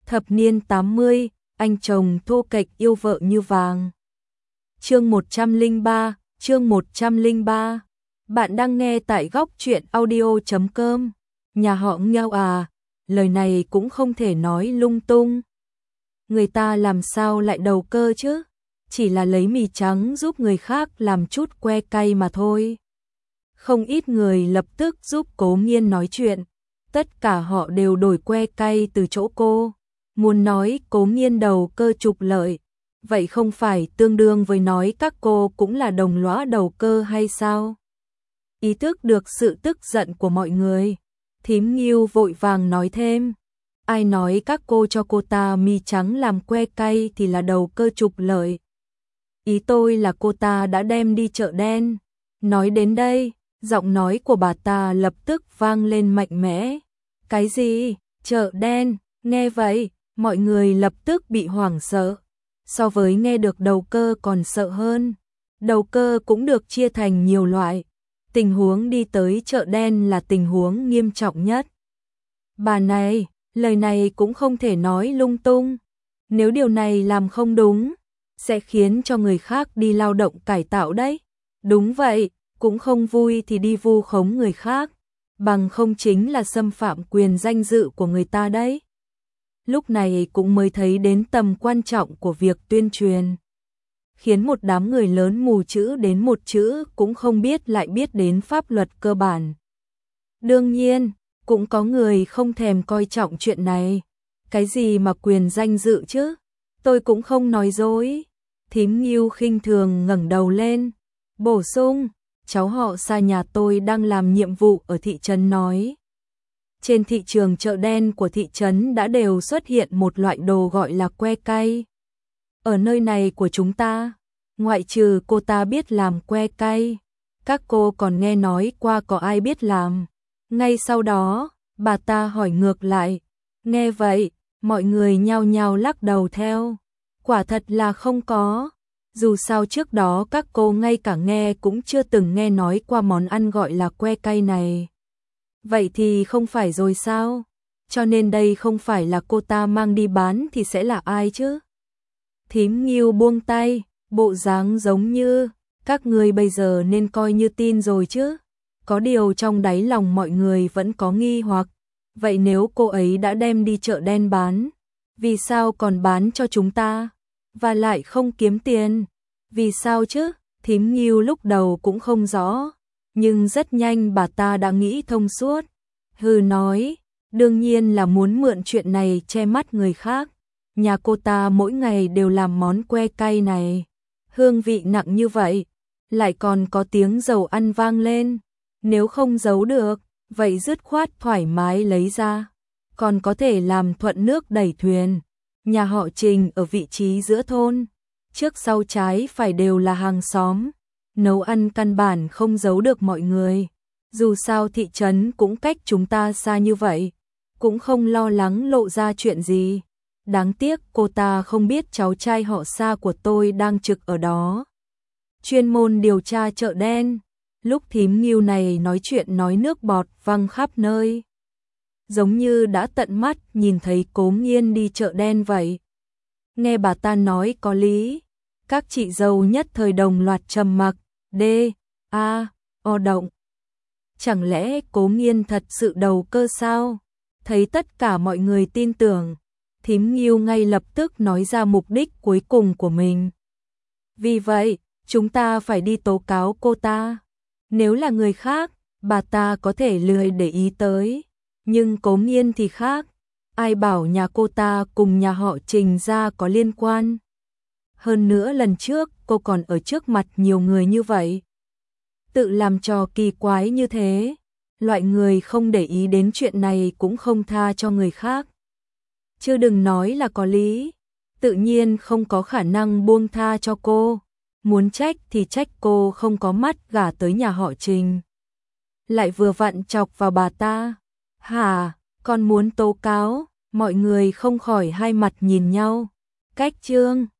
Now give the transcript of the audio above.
Thập niên 80, anh chồng thô kệch yêu vợ như vàng. Chương 103. Bạn đang nghe tại góc truyện audio.com. Nhà họ nghèo à, lời này cũng không thể nói lung tung. Người ta làm sao lại đầu cơ chứ? Chỉ là lấy mì trắng giúp người khác làm chút que cay mà thôi. Không ít người lập tức giúp Cố Nghiên nói chuyện. Tất cả họ đều đổi que cay từ chỗ cô. Muốn nói Cố Nghiên đầu cơ trục lợi, vậy không phải tương đương với nói các cô cũng là đồng lõa đầu cơ hay sao? Ý thức được sự tức giận của mọi người, Thím Ngưu vội vàng nói thêm. Ai nói các cô cho cô ta mì trắng làm que cay thì là đầu cơ trục lợi. Ý tôi là cô ta đã đem đi chợ đen. Nói đến đây, giọng nói của bà ta lập tức vang lên mạnh mẽ. Cái gì? Chợ đen? Nghe vậy, mọi người lập tức bị hoảng sợ. So với nghe được đầu cơ còn sợ hơn. Đầu cơ cũng được chia thành nhiều loại. Tình huống đi tới chợ đen là tình huống nghiêm trọng nhất. Bà này, lời này cũng không thể nói lung tung. Nếu điều này làm không đúng, sẽ khiến cho người khác đi lao động cải tạo đấy. Đúng vậy, cũng không vui thì đi vu khống người khác. Bằng không chính là xâm phạm quyền danh dự của người ta đấy. Lúc này cũng mới thấy đến tầm quan trọng của việc tuyên truyền. Khiến một đám người lớn mù chữ đến một chữ cũng không biết lại biết đến pháp luật cơ bản. Đương nhiên, cũng có người không thèm coi trọng chuyện này. Cái gì mà quyền danh dự chứ? Tôi cũng không nói dối. Thím Ngưu khinh thường ngẩng đầu lên. Bổ sung, cháu họ xa nhà tôi đang làm nhiệm vụ ở thị trấn nói. Trên thị trường chợ đen của thị trấn đã đều xuất hiện một loại đồ gọi là que cay. Ở nơi này của chúng ta, ngoại trừ cô ta biết làm que cay, các cô còn nghe nói qua có ai biết làm. Ngay sau đó, bà ta hỏi ngược lại. Nghe vậy, mọi người nhao nhao lắc đầu theo. Quả thật là không có. Dù sao trước đó các cô ngay cả nghe cũng chưa từng nghe nói qua món ăn gọi là que cay này. Vậy thì không phải rồi sao? Cho nên đây không phải là cô ta mang đi bán thì sẽ là ai chứ? Thím Ngưu buông tay, bộ dáng giống như, các người bây giờ nên coi như tin rồi chứ. Có điều trong đáy lòng mọi người vẫn có nghi hoặc. Vậy nếu cô ấy đã đem đi chợ đen bán, vì sao còn bán cho chúng ta? Và lại không kiếm tiền. Vì sao chứ? Thím Ngưu lúc đầu cũng không rõ. Nhưng rất nhanh bà ta đã nghĩ thông suốt. Hừ nói, đương nhiên là muốn mượn chuyện này che mắt người khác. Nhà cô ta mỗi ngày đều làm món que cay này. Hương vị nặng như vậy, lại còn có tiếng dầu ăn vang lên. Nếu không giấu được, vậy dứt khoát thoải mái lấy ra. Còn có thể làm thuận nước đẩy thuyền. Nhà họ Trình ở vị trí giữa thôn. Trước sau trái phải đều là hàng xóm. Nấu ăn căn bản không giấu được mọi người. Dù sao thị trấn cũng cách chúng ta xa như vậy, cũng không lo lắng lộ ra chuyện gì. Đáng tiếc cô ta không biết cháu trai họ xa của tôi đang trực ở đó. Chuyên môn điều tra chợ đen. Lúc thím Ngưu này nói chuyện nói nước bọt văng khắp nơi. Giống như đã tận mắt nhìn thấy Cố Nghiên đi chợ đen vậy. Nghe bà ta nói có lý. Các chị dâu nhất thời đồng loạt trầm mặc. O động. Chẳng lẽ Cố Nghiên thật sự đầu cơ sao? Thấy tất cả mọi người tin tưởng, thím Ngưu ngay lập tức nói ra mục đích cuối cùng của mình. Vì vậy, chúng ta phải đi tố cáo cô ta. Nếu là người khác, bà ta có thể lười để ý tới. Nhưng Cố Nghiên thì khác. Ai bảo nhà cô ta cùng nhà họ Trình ra có liên quan. Hơn nữa lần trước cô còn ở trước mặt nhiều người như vậy. Tự làm trò kỳ quái như thế. Loại người không để ý đến chuyện này cũng không tha cho người khác. Chứ đừng nói là có lý. Tự nhiên không có khả năng buông tha cho cô. Muốn trách thì trách cô không có mắt gả tới nhà họ Trình. Lại vừa vặn chọc vào bà ta. Hả, con muốn tố cáo? Mọi người không khỏi hai mặt nhìn nhau. Cách chương